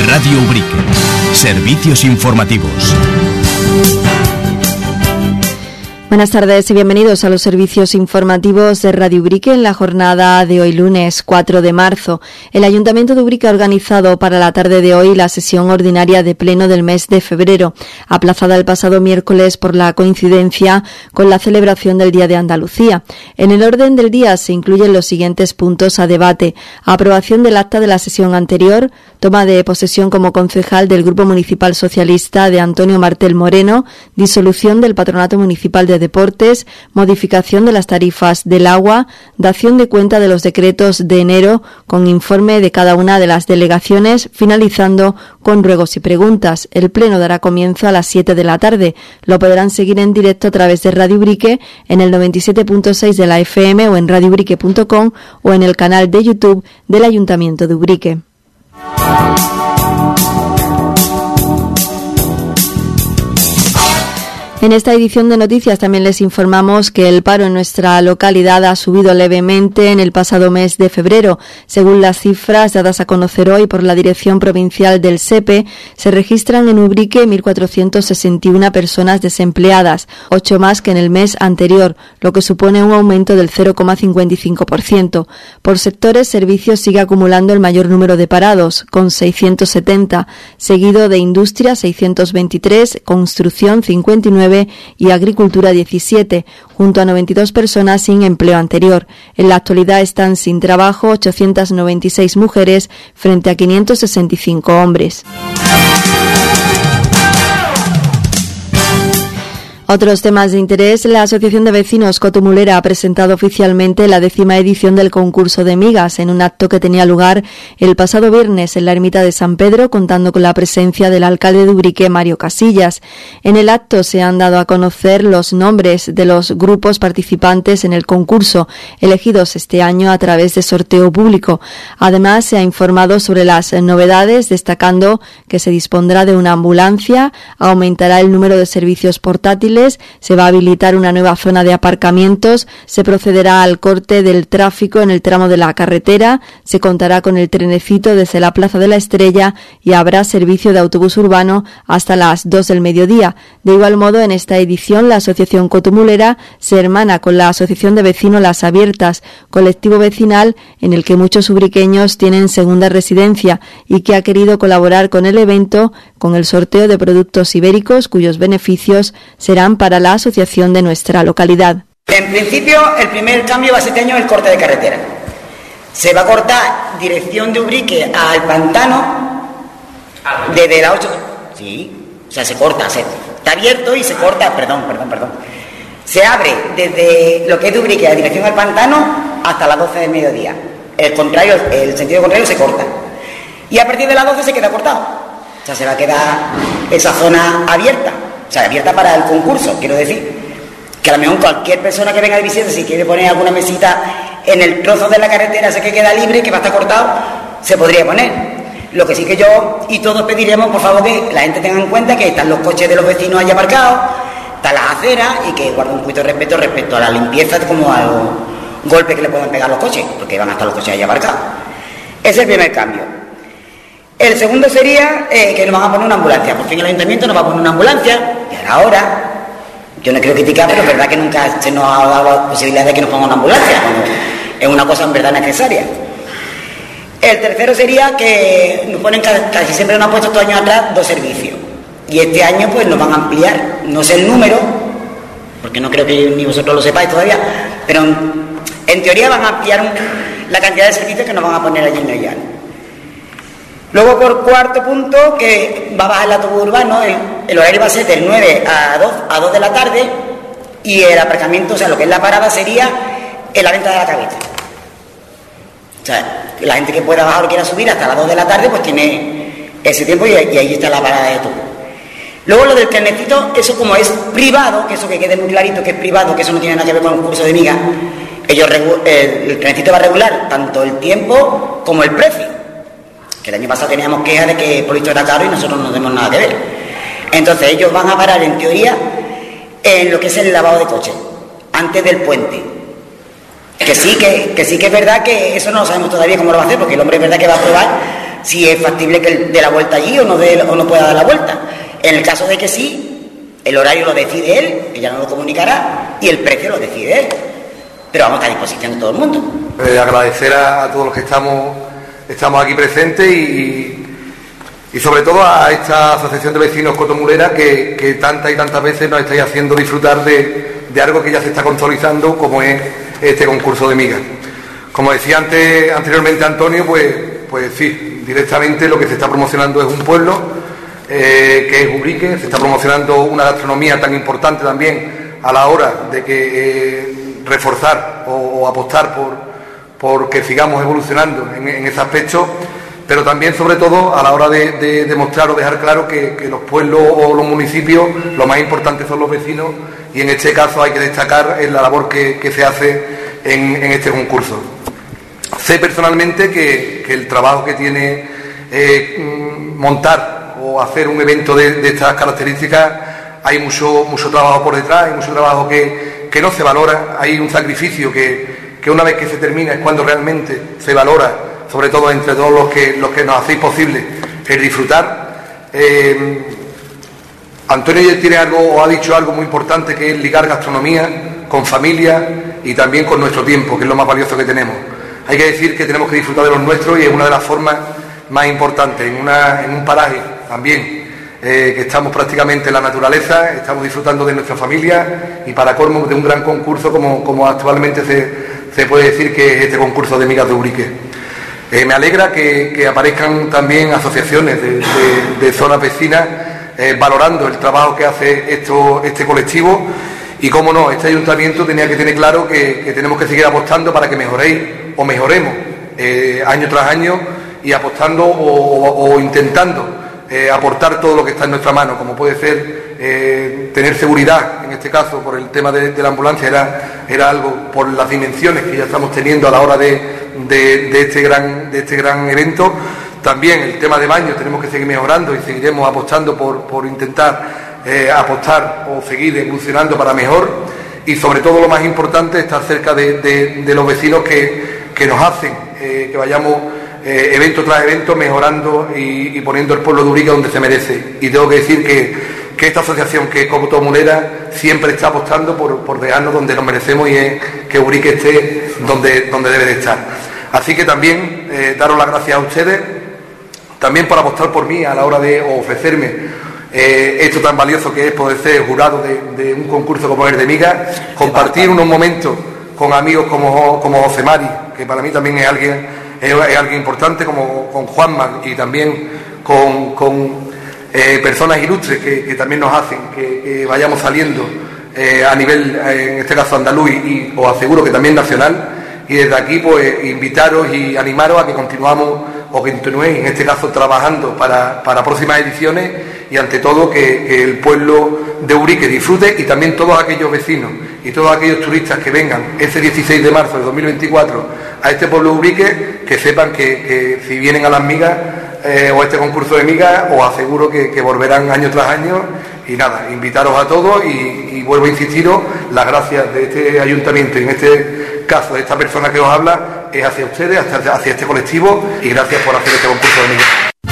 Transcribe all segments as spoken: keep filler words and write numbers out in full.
Radio Ubrique. Servicios informativos. Buenas tardes y bienvenidos a los servicios informativos de Radio Ubrique en la jornada de hoy lunes cuatro de marzo. El Ayuntamiento de Ubrique ha organizado para la tarde de hoy la sesión ordinaria de pleno del mes de febrero, aplazada el pasado miércoles por la coincidencia con la celebración del Día de Andalucía. En el orden del día se incluyen los siguientes puntos a debate: aprobación del acta de la sesión anterior, toma de posesión como concejal del Grupo Municipal Socialista de Antonio Martel Moreno, disolución del Patronato Municipal de Deportes, modificación de las tarifas del agua, dación de cuenta de los decretos de enero con informe de cada una de las delegaciones, finalizando con ruegos y preguntas. El pleno dará comienzo a las siete de la tarde. Lo podrán seguir en directo a través de Radio Ubrique en el noventa y siete punto seis de la F M o en radio ubrique punto com o en el canal de YouTube del Ayuntamiento de Ubrique. En esta edición de noticias también les informamos que el paro en nuestra localidad ha subido levemente en el pasado mes de febrero. Según las cifras dadas a conocer hoy por la Dirección Provincial del S E P E, se registran en Ubrique mil cuatrocientas sesenta y una personas desempleadas, ocho más que en el mes anterior, lo que supone un aumento del cero coma cincuenta y cinco por ciento. Por sectores, servicios sigue acumulando el mayor número de parados, con seiscientos setenta, seguido de industria seiscientos veintitrés, construcción cincuenta y nueve y agricultura diecisiete, junto a noventa y dos personas sin empleo anterior. En la actualidad están sin trabajo ochocientas noventa y seis mujeres frente a quinientos sesenta y cinco hombres. Otros temas de interés. La Asociación de Vecinos Cotomulera ha presentado oficialmente la décima edición del concurso de migas en un acto que tenía lugar el pasado viernes en la ermita de San Pedro, contando con la presencia del alcalde de Ubrique, Mario Casillas. En el acto se han dado a conocer los nombres de los grupos participantes en el concurso, elegidos este año a través de sorteo público. Además, se ha informado sobre las novedades, destacando que se dispondrá de una ambulancia, aumentará el número de servicios portátiles, se va a habilitar una nueva zona de aparcamientos, se procederá al corte del tráfico en el tramo de la carretera, se contará con el trenecito desde la Plaza de la Estrella y habrá servicio de autobús urbano hasta las dos del mediodía. De igual modo, en esta edición, la Asociación Cotomulera se hermana con la Asociación de Vecinos Las Abiertas, colectivo vecinal en el que muchos ubriqueños tienen segunda residencia y que ha querido colaborar con el evento con el sorteo de productos ibéricos cuyos beneficios serán para la asociación de nuestra localidad. En principio, el primer cambio va a ser este año el corte de carretera. Se va a cortar dirección de Ubrique al Pantano desde la ocho. Sí, o sea, se corta, se, está abierto y se corta, perdón, perdón, perdón. Se abre desde lo que es de Ubrique a dirección al Pantano hasta las doce del mediodía. El contrario, el sentido contrario se corta. Y a partir de las doce se queda cortado. O sea, se va a quedar esa zona abierta. O sea, abierta para el concurso, quiero decir. Que a lo mejor cualquier persona que venga de visita, si quiere poner alguna mesita en el trozo de la carretera ese que queda libre, que va a estar cortado, se podría poner. Lo que sí que yo y todos pediremos, por favor, que la gente tenga en cuenta que están los coches de los vecinos allá aparcados, están las aceras y que guarden un poquito de respeto respecto a la limpieza, como a los golpes que le pueden pegar los coches, porque van a estar los coches allá aparcados. Ese es el primer cambio. El segundo sería eh, que nos van a poner una ambulancia. Por fin el ayuntamiento nos va a poner una ambulancia. Y ahora, yo no quiero criticar, pero es verdad que nunca se nos ha dado la posibilidad de que nos pongan una ambulancia, cuando es una cosa en verdad necesaria. El tercero sería que nos ponen, casi siempre nos han puesto estos años atrás, dos servicios. Y este año pues nos van a ampliar, no sé el número, porque no creo que ni vosotros lo sepáis todavía, pero en, en teoría van a ampliar un, la cantidad de servicios que nos van a poner allí en el llano. Luego, por cuarto punto, que va a bajar el autobús urbano, el, el horario va a ser del nueve a dos, a dos de la tarde, y el aparcamiento, o sea, lo que es la parada sería en la venta de la cabeza. O sea, la gente que pueda bajar o quiera subir hasta las dos de la tarde, pues tiene ese tiempo y, y ahí está la parada de autobús. Luego lo del trenecito, eso como es privado, que eso que quede muy clarito que es privado, que eso no tiene nada que ver con un curso de migas, ellos, el, el trenecito va a regular tanto el tiempo como el precio. Que el año pasado teníamos quejas de que por esto era caro y nosotros no tenemos nada que ver. Entonces ellos van a parar en teoría en lo que es el lavado de coches, antes del puente. Que sí que, que sí que es verdad que eso no lo sabemos todavía cómo lo va a hacer, porque el hombre es verdad que va a probar si es factible que él dé la vuelta allí o no, dé, o no pueda dar la vuelta. En el caso de que sí, el horario lo decide él, ella no lo comunicará, y el precio lo decide él. Pero vamos a estar a disposición de todo el mundo. Eh, agradecer a, a todos los que estamos, estamos aquí presentes y, y sobre todo a esta Asociación de Vecinos Cotomulera que, que tantas y tantas veces nos estáis haciendo disfrutar de, de algo que ya se está consolidando, como es este concurso de migas. Como decía antes, anteriormente Antonio, pues, pues sí, directamente lo que se está promocionando es un pueblo, eh, que es Ubrique, se está promocionando una gastronomía tan importante también a la hora de que eh, reforzar o, o apostar por, por que sigamos evolucionando en, en ese aspecto, pero también sobre todo a la hora de, de demostrar o dejar claro que, que los pueblos o los municipios, lo más importante son los vecinos, y en este caso hay que destacar en la labor que, que se hace en, en este concurso. Sé personalmente que, que el trabajo que tiene eh, montar o hacer un evento de, de estas características, hay mucho, mucho trabajo por detrás, hay mucho trabajo que, que no se valora, hay un sacrificio que, que una vez que se termina es cuando realmente se valora, sobre todo entre todos los que, los que nos hacéis posible el disfrutar. Eh, Antonio tiene algo, o ha dicho algo muy importante, que es ligar gastronomía con familia y también con nuestro tiempo, que es lo más valioso que tenemos. Hay que decir que tenemos que disfrutar de los nuestros y es una de las formas más importantes, en, una, en un paraje también, eh, que estamos prácticamente en la naturaleza, estamos disfrutando de nuestra familia y para colmo de un gran concurso como, como actualmente se, se puede decir que es este concurso de migas de Ubrique. Eh, me alegra que, que aparezcan también asociaciones de, de, de zonas vecinas eh, valorando el trabajo que hace esto, este colectivo y, cómo no, este ayuntamiento tenía que tener claro que, que tenemos que seguir apostando para que mejoréis o mejoremos eh, año tras año y apostando o, o, o intentando eh, aportar todo lo que está en nuestra mano, como puede ser eh, tener seguridad, en este caso por el tema de, de la ambulancia, era, era algo por las dimensiones que ya estamos teniendo a la hora de, de, de, este, gran, de este gran evento. También el tema de baños tenemos que seguir mejorando y seguiremos apostando por, por intentar eh, apostar o seguir evolucionando para mejor y sobre todo lo más importante, estar cerca de, de, de los vecinos que, que nos hacen eh, que vayamos eh, evento tras evento mejorando y, y poniendo el pueblo de Ubrique donde se merece. Y tengo que decir que, que esta asociación, que es Cotomulera, siempre está apostando por, por dejarnos donde nos merecemos y es que Ubrique esté donde, donde debe de estar. Así que también eh, daros las gracias a ustedes, también por apostar por mí a la hora de ofrecerme eh, esto tan valioso que es poder ser jurado de, de un concurso como el de migas, compartir unos momentos con amigos como, como José Mari, que para mí también es alguien, es, es alguien importante, como con Juanma y también con, con eh, personas ilustres que, que también nos hacen que, que vayamos saliendo eh, a nivel, eh, en este caso andaluz, y, y os aseguro que también nacional. Y desde aquí, pues, invitaros y animaros a que continuamos o que continuéis, en este caso, trabajando para, para próximas ediciones y, ante todo, que, que el pueblo de Ubrique disfrute y también todos aquellos vecinos y todos aquellos turistas que vengan ese dieciséis de marzo de dos mil veinticuatro a este pueblo de Ubrique, que sepan que, que si vienen a las migas eh, o a este concurso de migas, os aseguro que, que volverán año tras año. Y nada, invitaros a todos y, y vuelvo a insistiros, las gracias de este ayuntamiento y en este caso de esta persona que os habla es hacia ustedes, hacia, hacia este colectivo, y gracias por hacer este concurso de migas.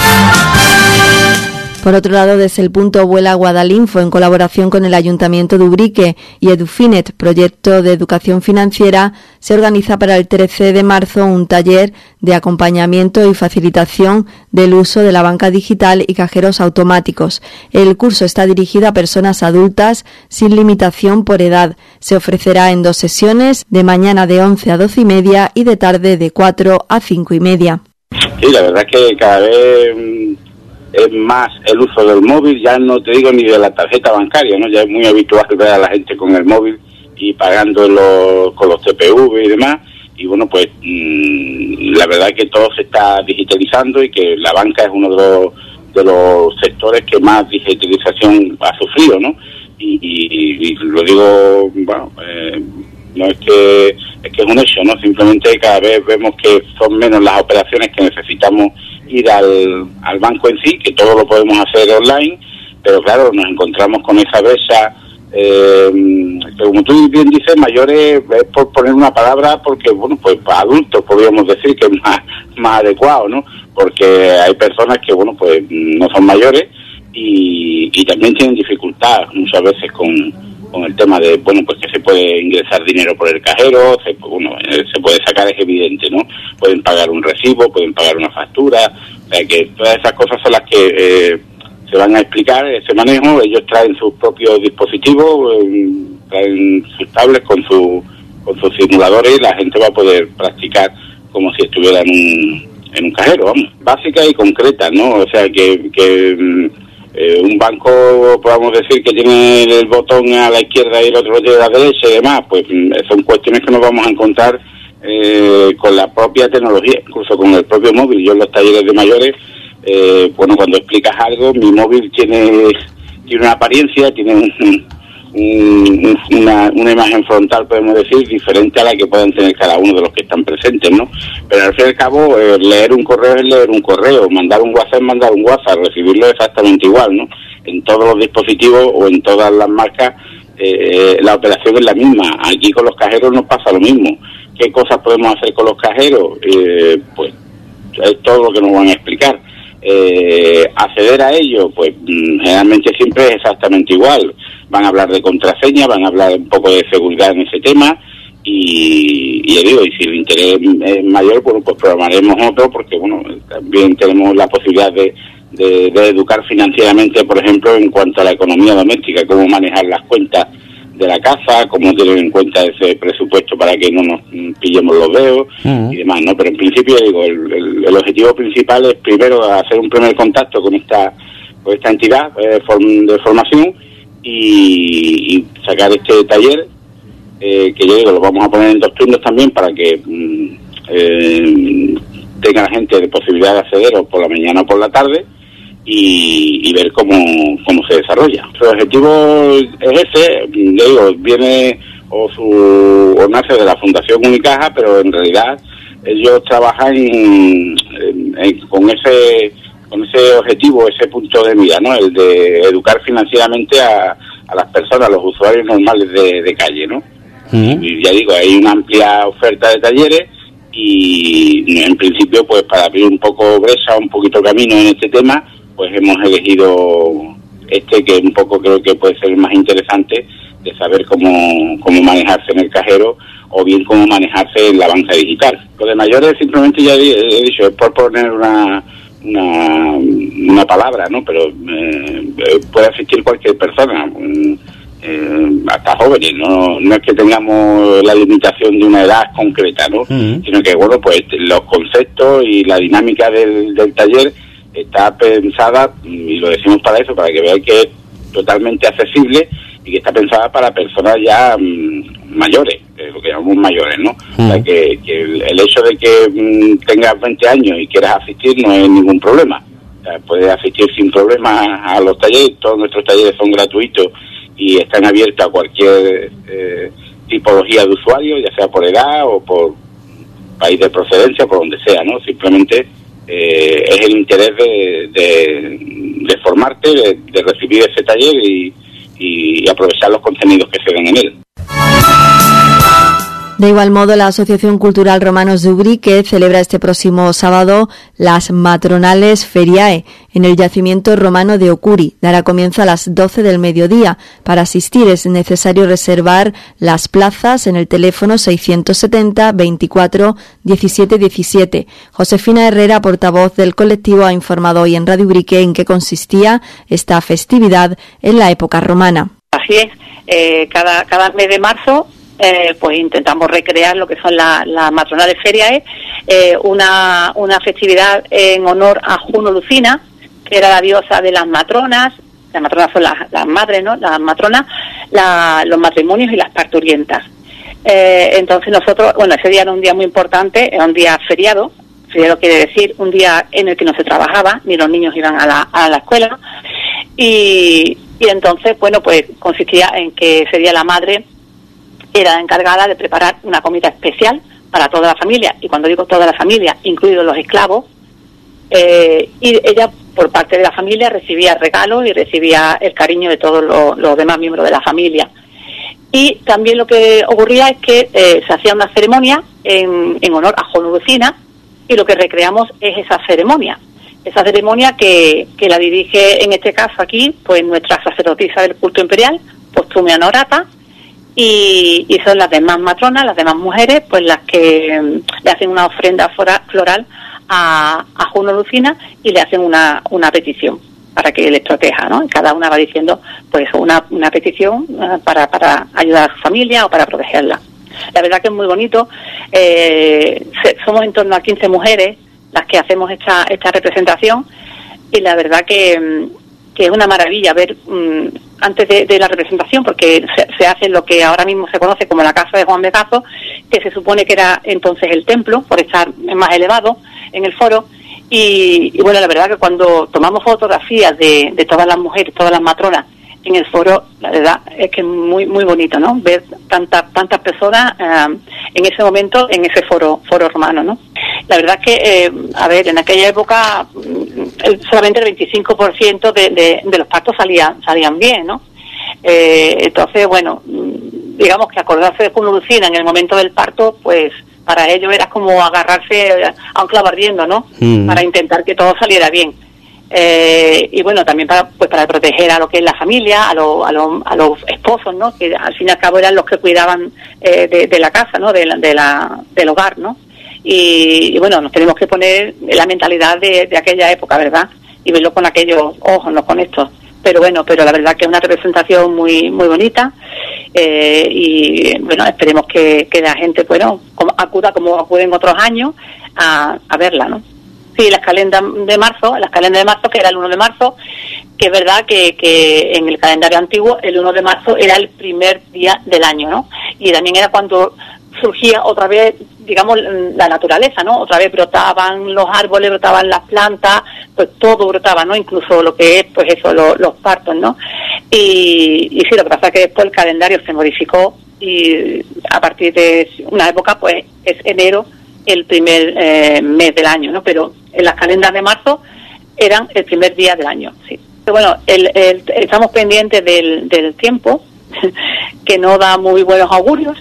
Por otro lado, desde el punto Vuela Guadalinfo, en colaboración con el Ayuntamiento de Ubrique y Edufinet, proyecto de educación financiera, se organiza para el trece de marzo un taller de acompañamiento y facilitación del uso de la banca digital y cajeros automáticos. El curso está dirigido a personas adultas sin limitación por edad. Se ofrecerá en dos sesiones, de mañana de once a doce y media y de tarde de cuatro a cinco y media. Sí, la verdad es que cada vez es más el uso del móvil, ya no te digo ni de la tarjeta bancaria, ¿no? Ya es muy habitual ver a la gente con el móvil y pagando los, con los C P V y demás, y bueno, pues mmm, la verdad es que todo se está digitalizando y que la banca es uno de los, de los sectores que más digitalización ha sufrido, ¿no? Y, y, y lo digo, bueno, eh, no es que es que es un hecho, ¿no? Simplemente cada vez vemos que son menos las operaciones que necesitamos ir al, al banco en sí, que todo lo podemos hacer online, pero claro, nos encontramos con esa brecha, eh, que como tú bien dices, mayores, es por poner una palabra, porque bueno, pues para adultos podríamos decir que es más, más adecuado, ¿no? porque hay personas que, bueno, pues no son mayores y, y también tienen dificultad muchas veces con, con el tema de, bueno, pues que se puede ingresar dinero por el cajero, se, bueno, se puede sacar, es evidente, ¿no? Pueden pagar un recibo, pueden pagar una factura, o sea que todas esas cosas son las que eh, se van a explicar, ese manejo. Ellos traen sus propios dispositivos, eh, traen sus tablets con, su, con sus simuladores y la gente va a poder practicar como si estuviera en un, en un cajero, vamos. Básica y concreta, ¿no? O sea que... que Eh, un banco, podamos decir, que tiene el botón a la izquierda y el otro lo tiene a la derecha y demás, pues son cuestiones que nos vamos a encontrar eh, con la propia tecnología, incluso con el propio móvil. Yo en los talleres de mayores, eh, bueno, cuando explicas algo, mi móvil tiene tiene una apariencia, tiene un, un, una, una imagen frontal, podemos decir, diferente a la que pueden tener cada uno de los que están presentes, ¿no? Pero al fin y al cabo, eh, leer un correo es leer un correo, mandar un WhatsApp es mandar un WhatsApp, recibirlo exactamente igual, ¿no? En todos los dispositivos o en todas las marcas, eh, la operación es la misma. Aquí con los cajeros nos pasa lo mismo. ¿Qué cosas podemos hacer con los cajeros? Eh, pues es todo lo que nos van a explicar. Eh, acceder a ello, pues generalmente siempre es exactamente igual. Van a hablar de contraseña, van a hablar un poco de seguridad en ese tema y, y ya digo, y si el interés es mayor, bueno, pues programaremos otro, porque bueno, también tenemos la posibilidad de, de, de educar financieramente, por ejemplo, en cuanto a la economía doméstica, cómo manejar las cuentas de la casa, cómo tener en cuenta ese presupuesto para que no nos pillemos los dedos uh-huh. y demás, ¿no? Pero en principio, digo, el, el, el objetivo principal es primero hacer un primer contacto con esta con esta entidad eh, form, de formación y, y sacar este taller, eh, que yo digo, lo vamos a poner en dos turnos también para que mm, eh, tenga la gente de posibilidad de acceder o por la mañana o por la tarde, y, y ver cómo, cómo se desarrolla. Su objetivo es ese, le digo, viene o, su, o nace de la Fundación Unicaja, pero en realidad ellos trabajan en, en, en, con ese con ese objetivo, ese punto de mira, ¿no? El de educar financieramente a, a las personas, a los usuarios normales de, de calle, ¿no? Uh-huh. Y ya digo, hay una amplia oferta de talleres y en principio, pues para abrir un poco brecha, un poquito camino en este tema, pues hemos elegido este, que un poco creo que puede ser el más interesante, de saber cómo, cómo manejarse en el cajero o bien cómo manejarse en la banca digital. Lo de mayores simplemente ya he dicho, es por poner una una, una palabra, ¿no? Pero eh, puede asistir cualquier persona, eh, hasta jóvenes, ¿no? No es que tengamos la limitación de una edad concreta, ¿no? Uh-huh. Sino que, bueno, pues los conceptos y la dinámica del, del taller está pensada, y lo decimos para eso, para que vean que es totalmente accesible y que está pensada para personas ya mmm, mayores, eh, lo que llamamos mayores, ¿no? Uh-huh. O sea, que, que el, el hecho de que mmm, tengas veinte años y quieras asistir no es ningún problema. O sea, puedes asistir sin problema a los talleres. Todos nuestros talleres son gratuitos y están abiertos a cualquier eh, tipología de usuario, ya sea por edad o por país de procedencia, por donde sea, ¿no? Simplemente eh, es el interés de, de, de formarte, de, de recibir ese taller y, y aprovechar los contenidos que se den en él. De igual modo, la Asociación Cultural Romanos de Ubrique celebra este próximo sábado las matronales Feriae en el yacimiento romano de Ocuri. Dará comienzo a las doce del mediodía. Para asistir es necesario reservar las plazas en el teléfono seiscientos setenta veinticuatro diecisiete diecisiete. Josefina Herrera, portavoz del colectivo, ha informado hoy en Radio Ubrique en qué consistía esta festividad en la época romana. Así es, eh, cada, cada mes de marzo Eh, pues intentamos recrear lo que son las la matronales feriae, eh, una, una festividad en honor a Juno Lucina, que era la diosa de las matronas. Las matronas son las, las madres, ¿no? Las matronas, la, los matrimonios y las parturientas. Eh, entonces nosotros, bueno, ese día era un día muy importante, era un día feriado. Feriado quiere decir un día en el que no se trabajaba, ni los niños iban a la, a la escuela. Y, y entonces, bueno, pues consistía en que ese día la madre era encargada de preparar una comida especial para toda la familia, y cuando digo toda la familia, incluidos los esclavos, eh, y ella por parte de la familia recibía regalos y recibía el cariño de todos los, los demás miembros de la familia. Y también lo que ocurría es que eh, se hacía una ceremonia en, en honor a Juno Lucina, y lo que recreamos es esa ceremonia. Esa ceremonia que, que la dirige, en este caso aquí, pues nuestra sacerdotisa del culto imperial, Postumia Honorata, y, y son las demás matronas, las demás mujeres, pues las que um, le hacen una ofrenda fora, floral a, a Juno Lucina y le hacen una, una petición para que les proteja, ¿no? Y cada una va diciendo, pues, una, una petición uh, para, para ayudar a su familia o para protegerla. La verdad que es muy bonito. Eh, somos en torno a quince mujeres las que hacemos esta esta representación, y la verdad que, que es una maravilla ver um, antes de, de la representación, porque se, se hace lo que ahora mismo se conoce como la casa de Juan Becazo, que se supone que era entonces el templo, por estar más elevado en el foro. Y, y bueno, la verdad que cuando tomamos fotografías de, de todas las mujeres, todas las matronas en el foro, la verdad es que es muy muy bonito, ¿no? Ver tantas tantas personas eh, en ese momento, en ese foro foro romano, ¿no? La verdad es que, eh, a ver, en aquella época solamente el veinticinco por ciento de, de, de los partos salían salían bien, ¿no? Eh, entonces, bueno, digamos que acordarse de Juno Lucina en el momento del parto, pues para ellos era como agarrarse a un clavo ardiendo, ¿no? Mm. Para intentar que todo saliera bien. Eh, y bueno, también para pues para proteger a lo que es la familia, a, lo, a, lo, a los esposos, ¿no? Que al fin y al cabo eran los que cuidaban eh, de, de la casa, ¿no? De la, de la, del hogar, ¿no? Y, y bueno, nos tenemos que poner en la mentalidad de, de aquella época, ¿verdad? Y verlo con aquellos ojos, no con estos. Pero bueno, pero la verdad que es una representación muy muy bonita, eh, y bueno, esperemos que, que la gente, bueno, como, acuda como acuden otros años a, a verla, ¿no? Sí, las calendas de marzo, las calendas de marzo, que era el uno de marzo, que es verdad que, que en el calendario antiguo el uno de marzo era el primer día del año, ¿no? Y también era cuando surgía otra vez, digamos, la naturaleza, ¿no? Otra vez brotaban los árboles, brotaban las plantas, pues todo brotaba, ¿no? Incluso lo que es, pues eso, lo, los partos, ¿no? Y, y sí, lo que pasa es que después el calendario se modificó y a partir de una época, pues es enero el primer eh, mes del año, ¿no? Pero en las calendas de marzo eran el primer día del año, sí. Pero bueno, el, el, estamos pendientes del, del tiempo, que no da muy buenos augurios,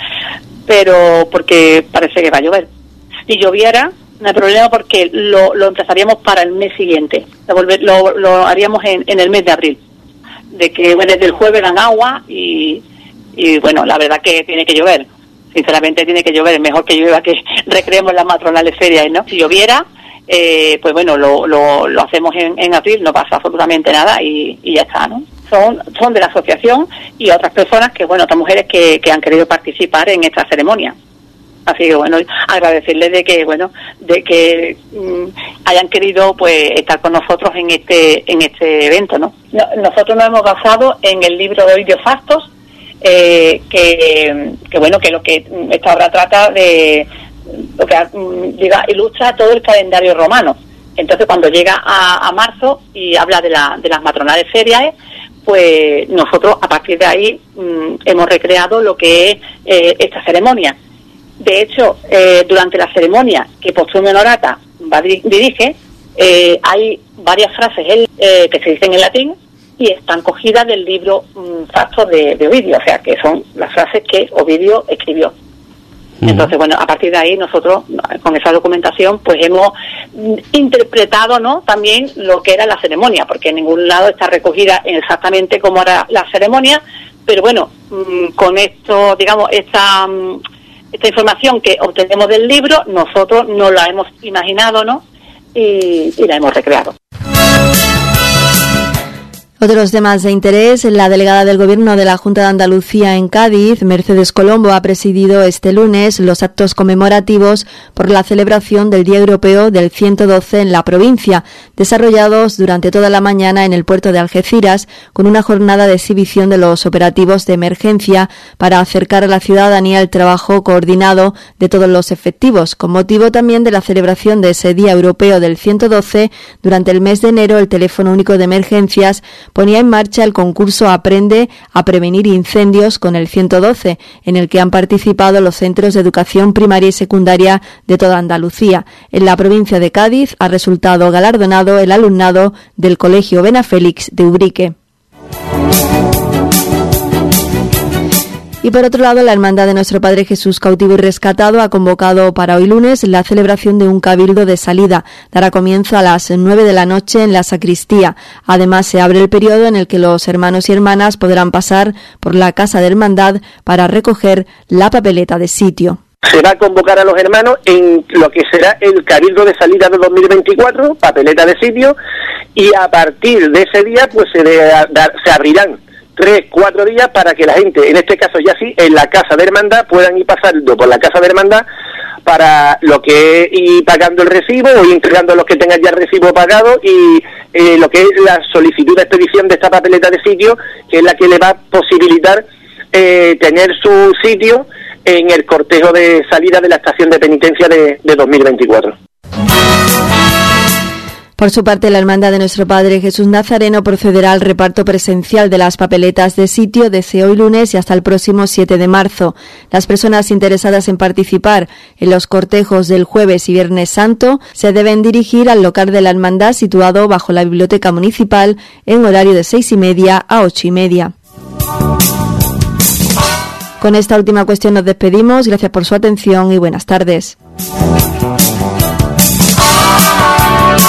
pero porque parece que va a llover. Si lloviera, no hay problema, porque lo, lo empezaríamos para el mes siguiente. Lo, lo, lo haríamos en, en el mes de abril. De que bueno, desde el jueves dan agua y, y bueno, la verdad que tiene que llover. Sinceramente tiene que llover, es mejor que llueva que recreemos las matronales ferias, ¿no? Si lloviera, eh, pues bueno, lo, lo, lo hacemos en, en abril, no pasa absolutamente nada y, y ya está, ¿no? Son, son de la asociación y otras personas que, bueno, otras mujeres que, que han querido participar en esta ceremonia. Así que, bueno, agradecerles de que, bueno, de que mmm, hayan querido, pues, estar con nosotros en este en este evento, ¿no? no nosotros nos hemos basado en el libro de Ovidio Fastos, eh, que, que, bueno, que lo que esta obra trata de, lo que diga, ilustra todo el calendario romano. Entonces, cuando llega a, a marzo y habla de, la, de las matronales ferias, pues nosotros, a partir de ahí, mmm, hemos recreado lo que es eh, esta ceremonia. De hecho, eh, durante la ceremonia que Postumia Honorata dirige, eh, hay varias frases eh, que se dicen en latín y están cogidas del libro um, Fastos de, de Ovidio, o sea, que son las frases que Ovidio escribió. Uh-huh. Entonces, bueno, a partir de ahí nosotros, con esa documentación, pues hemos interpretado, ¿no?, también lo que era la ceremonia, porque en ningún lado está recogida exactamente cómo era la ceremonia, pero bueno, um, con esto, digamos, esta... Um, Esta información que obtenemos del libro, nosotros nos la hemos imaginado, ¿no? Y, y la hemos recreado. Otros temas de interés. La delegada del Gobierno de la Junta de Andalucía en Cádiz, Mercedes Colombo, ha presidido este lunes los actos conmemorativos por la celebración del Día Europeo del ciento doce en la provincia, desarrollados durante toda la mañana en el puerto de Algeciras, con una jornada de exhibición de los operativos de emergencia para acercar a la ciudadanía el trabajo coordinado de todos los efectivos. Con motivo también de la celebración de ese Día Europeo del ciento doce, durante el mes de enero el Teléfono Único de Emergencias ponía en marcha el concurso Aprende a prevenir incendios con el ciento doce, en el que han participado los centros de educación primaria y secundaria de toda Andalucía. En la provincia de Cádiz ha resultado galardonado el alumnado del Colegio Benafélix de Ubrique. Y por otro lado, la Hermandad de Nuestro Padre Jesús Cautivo y Rescatado ha convocado para hoy lunes la celebración de un cabildo de salida. Dará comienzo a las nueve de la noche en la sacristía. Además, se abre el periodo en el que los hermanos y hermanas podrán pasar por la Casa de Hermandad para recoger la papeleta de sitio. Se va a convocar a los hermanos en lo que será el cabildo de salida de dos mil veinticuatro, papeleta de sitio, y a partir de ese día pues se, de, da, se abrirán tres, cuatro días para que la gente, en este caso ya sí, en la Casa de Hermandad, puedan ir pasando por la Casa de Hermandad para lo que es ir pagando el recibo o ir entregando a los que tengan ya el recibo pagado y eh, lo que es la solicitud de expedición de esta papeleta de sitio, que es la que le va a posibilitar eh, tener su sitio en el cortejo de salida de la estación de penitencia de, de dos mil veinticuatro. Por su parte, la Hermandad de Nuestro Padre Jesús Nazareno procederá al reparto presencial de las papeletas de sitio desde hoy lunes y hasta el próximo siete de marzo. Las personas interesadas en participar en los cortejos del jueves y viernes santo se deben dirigir al local de la Hermandad situado bajo la Biblioteca Municipal en horario de seis y media a ocho y media. Con esta última cuestión nos despedimos. Gracias por su atención y buenas tardes.